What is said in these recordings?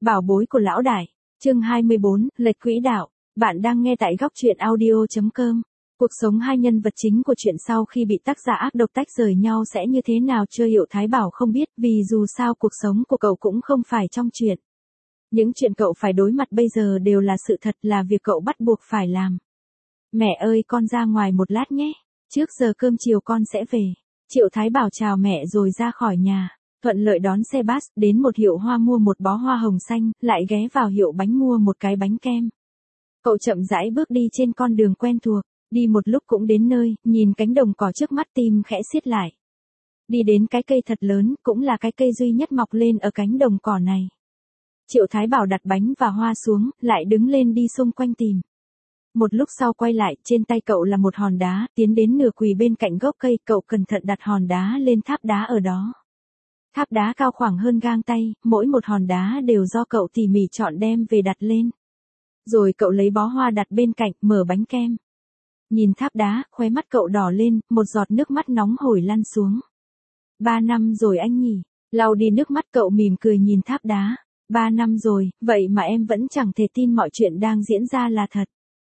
Bảo bối của lão đại. Chương 24, lệch quỹ đạo. Bạn đang nghe tại góc truyện audio.com. Cuộc sống hai nhân vật chính của chuyện sau khi bị tác giả ác độc tách rời nhau sẽ như thế nào chưa hiểu Thái Bảo không biết, vì dù sao cuộc sống của cậu cũng không phải trong chuyện. Những chuyện cậu phải đối mặt bây giờ đều là sự thật, là việc cậu bắt buộc phải làm. Mẹ ơi, con ra ngoài một lát nhé. Trước giờ cơm chiều con sẽ về. Triệu Thái Bảo chào mẹ rồi ra khỏi nhà. Thuận lợi đón xe bus, đến một hiệu hoa mua một bó hoa hồng xanh, lại ghé vào hiệu bánh mua một cái bánh kem. Cậu chậm rãi bước đi trên con đường quen thuộc, đi một lúc cũng đến nơi, nhìn cánh đồng cỏ trước mắt tim khẽ siết lại. Đi đến cái cây thật lớn, cũng là cái cây duy nhất mọc lên ở cánh đồng cỏ này. Triệu Thái Bảo đặt bánh và hoa xuống, lại đứng lên đi xung quanh tìm. Một lúc sau quay lại, trên tay cậu là một hòn đá, tiến đến nửa quỳ bên cạnh gốc cây, cậu cẩn thận đặt hòn đá lên tháp đá ở đó. Tháp đá cao khoảng hơn gang tay, mỗi một hòn đá đều do cậu tỉ mỉ chọn đem về đặt lên. Rồi cậu lấy bó hoa đặt bên cạnh, mở bánh kem. Nhìn tháp đá, khóe mắt cậu đỏ lên, một giọt nước mắt nóng hổi lăn xuống. 3 năm rồi anh nhỉ? Lau đi nước mắt cậu mỉm cười nhìn tháp đá. 3 năm rồi, vậy mà em vẫn chẳng thể tin mọi chuyện đang diễn ra là thật.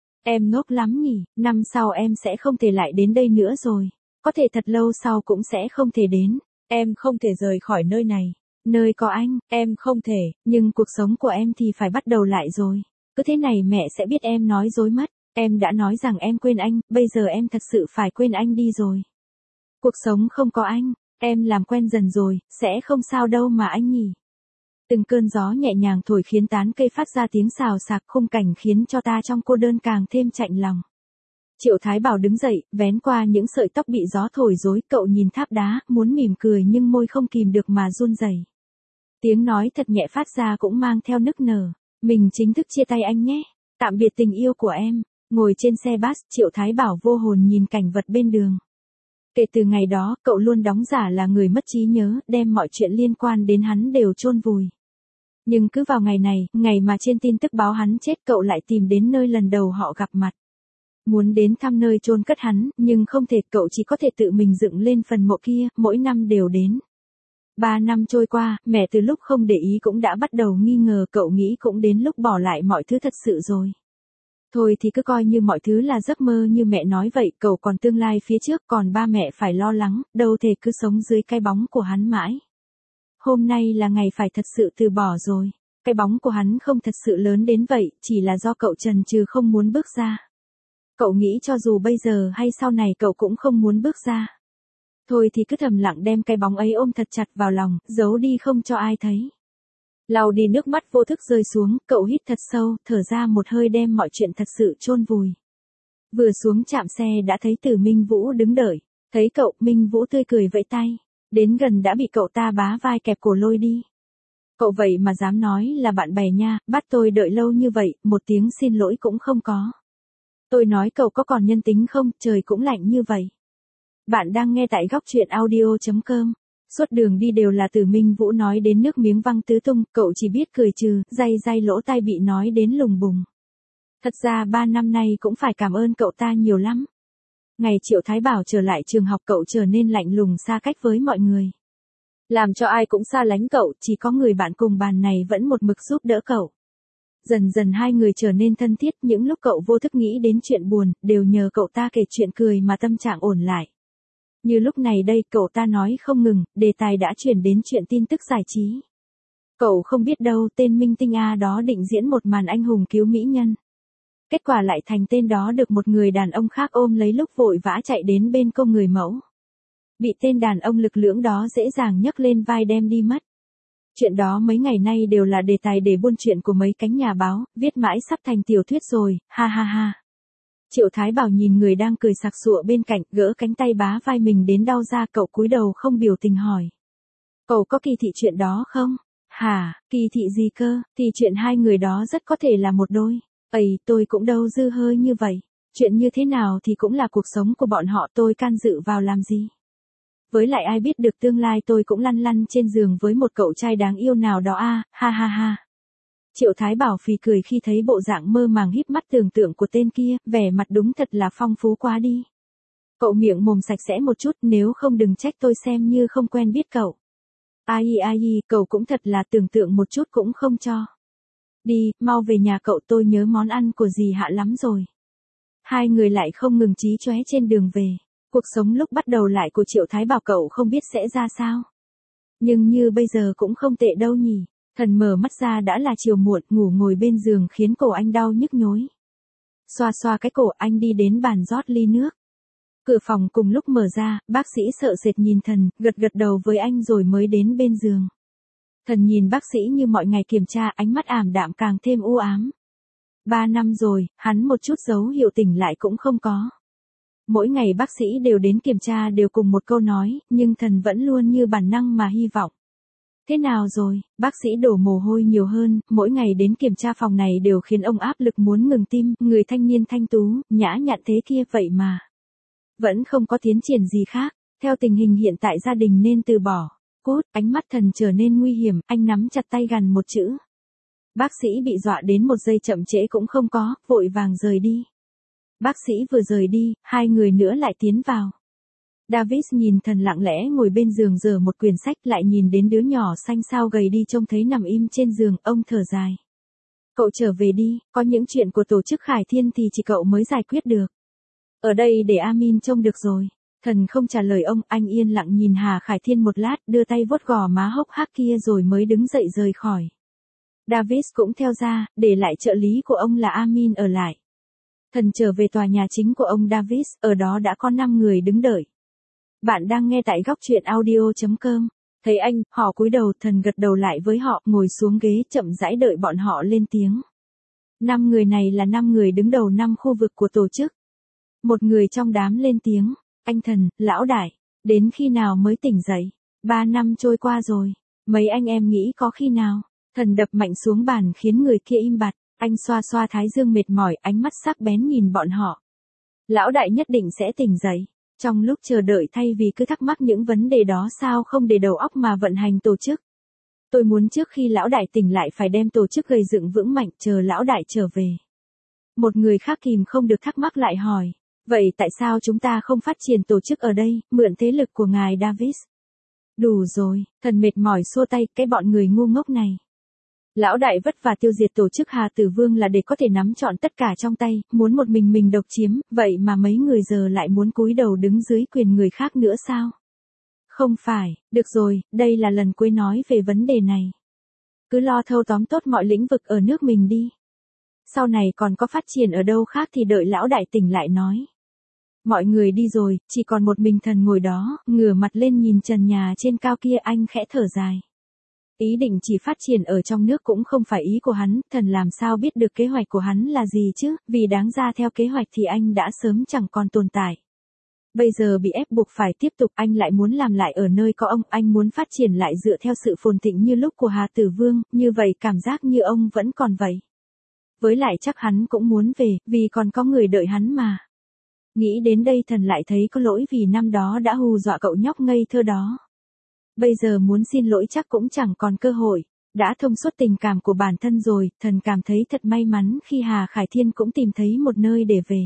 Em ngốc lắm nhỉ, năm sau em sẽ không thể lại đến đây nữa rồi. Có thể thật lâu sau cũng sẽ không thể đến. Em không thể rời khỏi nơi này. Nơi có anh, em không thể, nhưng cuộc sống của em thì phải bắt đầu lại rồi. Cứ thế này mẹ sẽ biết em nói dối mất. Em đã nói rằng em quên anh, bây giờ em thật sự phải quên anh đi rồi. Cuộc sống không có anh, em làm quen dần rồi, sẽ không sao đâu mà anh nhỉ. Từng cơn gió nhẹ nhàng thổi khiến tán cây phát ra tiếng xào xạc, khung cảnh khiến cho ta trong cô đơn càng thêm chạnh lòng. Triệu Thái Bảo đứng dậy, vén qua những sợi tóc bị gió thổi rối, cậu nhìn tháp đá, muốn mỉm cười nhưng môi không kìm được mà run rẩy. Tiếng nói thật nhẹ phát ra cũng mang theo nức nở. Mình chính thức chia tay anh nhé. Tạm biệt tình yêu của em. Ngồi trên xe bus, Triệu Thái Bảo vô hồn nhìn cảnh vật bên đường. Kể từ ngày đó, cậu luôn đóng giả là người mất trí nhớ, đem mọi chuyện liên quan đến hắn đều chôn vùi. Nhưng cứ vào ngày này, ngày mà trên tin tức báo hắn chết, cậu lại tìm đến nơi lần đầu họ gặp mặt. Muốn đến thăm nơi chôn cất hắn, nhưng không thể, cậu chỉ có thể tự mình dựng lên phần mộ kia, mỗi năm đều đến. 3 năm trôi qua, mẹ từ lúc không để ý cũng đã bắt đầu nghi ngờ, cậu nghĩ cũng đến lúc bỏ lại mọi thứ thật sự rồi. Thôi thì cứ coi như mọi thứ là giấc mơ như mẹ nói vậy, cậu còn tương lai phía trước, còn ba mẹ phải lo lắng, đâu thể cứ sống dưới cái bóng của hắn mãi. Hôm nay là ngày phải thật sự từ bỏ rồi. Cái bóng của hắn không thật sự lớn đến vậy, chỉ là do cậu chần chừ không muốn bước ra. Cậu nghĩ cho dù bây giờ hay sau này cậu cũng không muốn bước ra. Thôi thì cứ thầm lặng đem cái bóng ấy ôm thật chặt vào lòng, giấu đi không cho ai thấy. Lau đi nước mắt vô thức rơi xuống, cậu hít thật sâu, thở ra một hơi đem mọi chuyện thật sự chôn vùi. Vừa xuống trạm xe đã thấy Từ Minh Vũ đứng đợi. Thấy cậu, Minh Vũ tươi cười vẫy tay. Đến gần đã bị cậu ta bá vai kẹp cổ lôi đi. Cậu vậy mà dám nói là bạn bè nha, bắt tôi đợi lâu như vậy, một tiếng xin lỗi cũng không có. Tôi nói cậu có còn nhân tính không, trời cũng lạnh như vậy. Bạn đang nghe tại góc truyện audio.com. Suốt đường đi đều là Từ Minh Vũ nói đến nước miếng văng tứ tung, cậu chỉ biết cười trừ, day lỗ tai bị nói đến lùng bùng. Thật ra 3 năm nay cũng phải cảm ơn cậu ta nhiều lắm. Ngày Triệu Thái Bảo trở lại trường học cậu trở nên lạnh lùng xa cách với mọi người. Làm cho ai cũng xa lánh cậu, chỉ có người bạn cùng bàn này vẫn một mực giúp đỡ cậu. Dần dần hai người trở nên thân thiết, những lúc cậu vô thức nghĩ đến chuyện buồn, đều nhờ cậu ta kể chuyện cười mà tâm trạng ổn lại. Như lúc này đây, cậu ta nói không ngừng, đề tài đã chuyển đến chuyện tin tức giải trí. Cậu không biết đâu, tên Minh Tinh A đó định diễn một màn anh hùng cứu mỹ nhân. Kết quả lại thành tên đó được một người đàn ông khác ôm lấy lúc vội vã chạy đến bên cô người mẫu. Bị tên đàn ông lực lưỡng đó dễ dàng nhấc lên vai đem đi mất. Chuyện đó mấy ngày nay đều là đề tài để buôn chuyện của mấy cánh nhà báo, viết mãi sắp thành tiểu thuyết rồi, ha ha ha. Triệu Thái Bảo nhìn người đang cười sặc sụa bên cạnh, gỡ cánh tay bá vai mình đến đau ra, cậu cúi đầu không biểu tình hỏi. Cậu có kỳ thị chuyện đó không? Hả, kỳ thị gì cơ? Thì chuyện hai người đó rất có thể là một đôi. Ây, tôi cũng đâu dư hơi như vậy. Chuyện như thế nào thì cũng là cuộc sống của bọn họ, tôi can dự vào làm gì? Với lại ai biết được tương lai tôi cũng lăn lăn trên giường với một cậu trai đáng yêu nào đó à, ha ha ha. Triệu Thái Bảo phì cười khi thấy bộ dạng mơ màng híp mắt tưởng tượng của tên kia, vẻ mặt đúng thật là phong phú quá đi. Cậu miệng mồm sạch sẽ một chút, nếu không đừng trách tôi xem như không quen biết cậu. Ai, cậu cũng thật là tưởng tượng một chút cũng không cho. Đi, mau về nhà cậu, tôi nhớ món ăn của dì Hạ lắm rồi. Hai người lại không ngừng chí chóe trên đường về. Cuộc sống lúc bắt đầu lại của Triệu Thái Bảo cậu không biết sẽ ra sao. Nhưng như bây giờ cũng không tệ đâu nhỉ. Thần mở mắt ra đã là chiều muộn, ngủ ngồi bên giường khiến cổ anh đau nhức nhối. Xoa xoa cái cổ, anh đi đến bàn rót ly nước. Cửa phòng cùng lúc mở ra, bác sĩ sợ sệt nhìn Thần, gật gật đầu với anh rồi mới đến bên giường. Thần nhìn bác sĩ như mọi ngày kiểm tra, ánh mắt ảm đạm càng thêm u ám. 3 năm rồi, hắn một chút dấu hiệu tỉnh lại cũng không có. Mỗi ngày bác sĩ đều đến kiểm tra đều cùng một câu nói, nhưng Thần vẫn luôn như bản năng mà hy vọng. Thế nào rồi, bác sĩ đổ mồ hôi nhiều hơn, mỗi ngày đến kiểm tra phòng này đều khiến ông áp lực muốn ngừng tim, người thanh niên thanh tú, nhã nhặn thế kia vậy mà. Vẫn không có tiến triển gì khác, theo tình hình hiện tại gia đình nên từ bỏ. Cút, ánh mắt Thần trở nên nguy hiểm, anh nắm chặt tay gằn một chữ. Bác sĩ bị dọa đến một giây chậm trễ cũng không có, vội vàng rời đi. Bác sĩ vừa rời đi, hai người nữa lại tiến vào. David nhìn Thần lặng lẽ ngồi bên giường giở một quyển sách, lại nhìn đến đứa nhỏ xanh xao gầy đi trông thấy nằm im trên giường, ông thở dài. Cậu trở về đi, có những chuyện của tổ chức Khải Thiên thì chỉ cậu mới giải quyết được. Ở đây để Amin trông được rồi. Thần không trả lời ông, anh yên lặng nhìn Hà Khải Thiên một lát, đưa tay vuốt gò má hốc hác kia rồi mới đứng dậy rời khỏi. David cũng theo ra, để lại trợ lý của ông là Amin ở lại. Thần trở về tòa nhà chính của ông David, ở đó đã có 5 người đứng đợi. Bạn đang nghe tại góc truyện audio.com. Thấy anh, họ cúi đầu, Thần gật đầu lại với họ, ngồi xuống ghế chậm rãi đợi bọn họ lên tiếng. 5 người này là 5 người đứng đầu 5 khu vực của tổ chức. Một người trong đám lên tiếng, anh Thần, lão đại, đến khi nào mới tỉnh dậy? 3 năm trôi qua rồi, mấy anh em nghĩ có khi nào? Thần đập mạnh xuống bàn khiến người kia im bặt, anh xoa xoa thái dương mệt mỏi, ánh mắt sắc bén nhìn bọn họ. Lão đại nhất định sẽ tỉnh dậy. Trong lúc chờ đợi thay vì cứ thắc mắc những vấn đề đó sao không để đầu óc mà vận hành tổ chức. Tôi muốn trước khi lão đại tỉnh lại phải đem tổ chức gây dựng vững mạnh, chờ lão đại trở về. Một người khác kìm không được thắc mắc lại hỏi. Vậy tại sao chúng ta không phát triển tổ chức ở đây, mượn thế lực của ngài David? Đủ rồi, Thần mệt mỏi xua tay, cái bọn người ngu ngốc này. Lão đại vất vả tiêu diệt tổ chức Hà Tử Vương là để có thể nắm trọn tất cả trong tay, muốn một mình độc chiếm, vậy mà mấy người giờ lại muốn cúi đầu đứng dưới quyền người khác nữa sao? Không phải, được rồi, đây là lần cuối nói về vấn đề này. Cứ lo thâu tóm tốt mọi lĩnh vực ở nước mình đi. Sau này còn có phát triển ở đâu khác thì đợi lão đại tỉnh lại nói. Mọi người đi rồi, chỉ còn một mình Thần ngồi đó, ngửa mặt lên nhìn trần nhà trên cao kia, anh khẽ thở dài. Ý định chỉ phát triển ở trong nước cũng không phải ý của hắn, Thần làm sao biết được kế hoạch của hắn là gì chứ, vì đáng ra theo kế hoạch thì anh đã sớm chẳng còn tồn tại. Bây giờ bị ép buộc phải tiếp tục, anh lại muốn làm lại ở nơi có ông, anh muốn phát triển lại dựa theo sự phồn thịnh như lúc của Hà Tử Vương, như vậy cảm giác như ông vẫn còn vậy. Với lại chắc hắn cũng muốn về, vì còn có người đợi hắn mà. Nghĩ đến đây Thần lại thấy có lỗi vì năm đó đã hù dọa cậu nhóc ngây thơ đó. Bây giờ muốn xin lỗi chắc cũng chẳng còn cơ hội, đã thông suốt tình cảm của bản thân rồi, Thần cảm thấy thật may mắn khi Hà Khải Thiên cũng tìm thấy một nơi để về.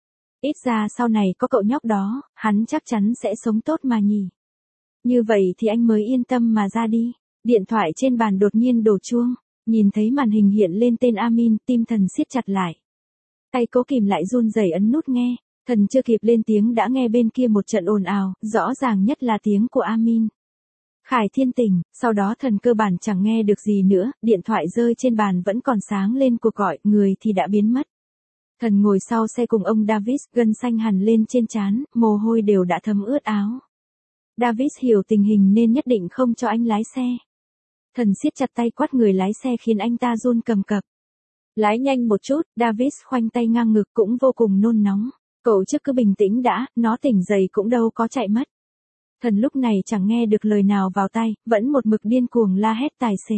Ít ra sau này có cậu nhóc đó, hắn chắc chắn sẽ sống tốt mà nhỉ. Như vậy thì anh mới yên tâm mà ra đi. Điện thoại trên bàn đột nhiên đổ chuông, nhìn thấy màn hình hiện lên tên Amin, tim Thần siết chặt lại. Tay cố kìm lại run rẩy ấn nút nghe, Thần chưa kịp lên tiếng đã nghe bên kia một trận ồn ào, rõ ràng nhất là tiếng của Amin. Khải Thiên tỉnh, sau đó Thần cơ bản chẳng nghe được gì nữa, điện thoại rơi trên bàn vẫn còn sáng lên cuộc gọi, người thì đã biến mất. Thần ngồi sau xe cùng ông David, gân xanh hằn lên trên trán, mồ hôi đều đã thấm ướt áo. David hiểu tình hình nên nhất định không cho anh lái xe. Thần siết chặt tay quát người lái xe khiến anh ta run cầm cập. Lái nhanh một chút, David khoanh tay ngang ngực cũng vô cùng nôn nóng. Cậu trước cứ bình tĩnh đã, nó tỉnh dậy cũng đâu có chạy mất. Thần lúc này chẳng nghe được lời nào vào tai, vẫn một mực điên cuồng la hét tài xế.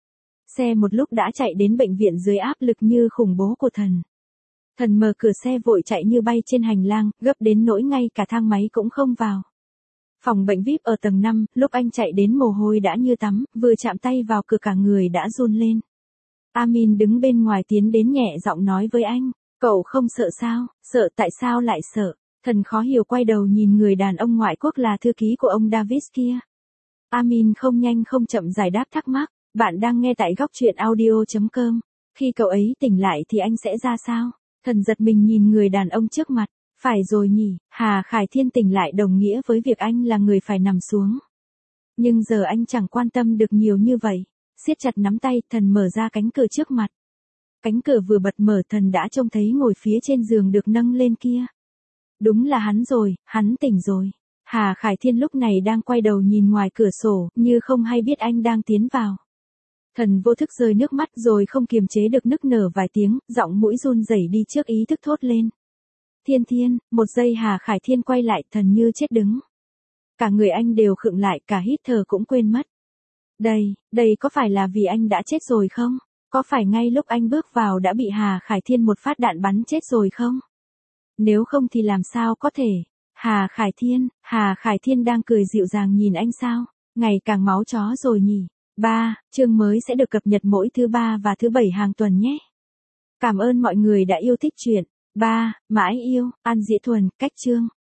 Xe một lúc đã chạy đến bệnh viện dưới áp lực như khủng bố của Thần. Thần mở cửa xe vội chạy như bay trên hành lang, gấp đến nỗi ngay cả thang máy cũng không vào. Phòng bệnh VIP ở tầng 5, lúc anh chạy đến mồ hôi đã như tắm, vừa chạm tay vào cửa cả người đã run lên. Amin đứng bên ngoài tiến đến nhẹ giọng nói với anh, cậu không sợ sao, sợ tại sao lại sợ. Thần khó hiểu quay đầu nhìn người đàn ông ngoại quốc là thư ký của ông David kia. Amin không nhanh không chậm giải đáp thắc mắc, bạn đang nghe tại góc truyện audio.com. Khi cậu ấy tỉnh lại thì anh sẽ ra sao? Thần giật mình nhìn người đàn ông trước mặt. Phải rồi nhỉ, Hà Khải Thiên tỉnh lại đồng nghĩa với việc anh là người phải nằm xuống. Nhưng giờ anh chẳng quan tâm được nhiều như vậy. Siết chặt nắm tay, thần mở ra cánh cửa trước mặt. Cánh cửa vừa bật mở, thần đã trông thấy ngồi phía trên giường được nâng lên kia. Đúng là hắn rồi, hắn tỉnh rồi. Hà Khải Thiên lúc này đang quay đầu nhìn ngoài cửa sổ, như không hay biết anh đang tiến vào. Thần vô thức rơi nước mắt rồi không kiềm chế được nức nở vài tiếng, giọng mũi run rẩy đi trước ý thức thốt lên. Thiên Thiên, một giây Hà Khải Thiên quay lại, thần như chết đứng. Cả người anh đều khựng lại, cả hít thở cũng quên mất. Đây có phải là vì anh đã chết rồi không? Có phải ngay lúc anh bước vào đã bị Hà Khải Thiên một phát đạn bắn chết rồi không? Nếu không thì làm sao có thể? Hà Khải Thiên đang cười dịu dàng nhìn anh sao? Ngày càng máu chó rồi nhỉ? 3. Chương mới sẽ được cập nhật mỗi thứ 3 và thứ 7 hàng tuần nhé. Cảm ơn mọi người đã yêu thích truyện. 3. Mãi yêu, An Dĩ Thuần, cách chương.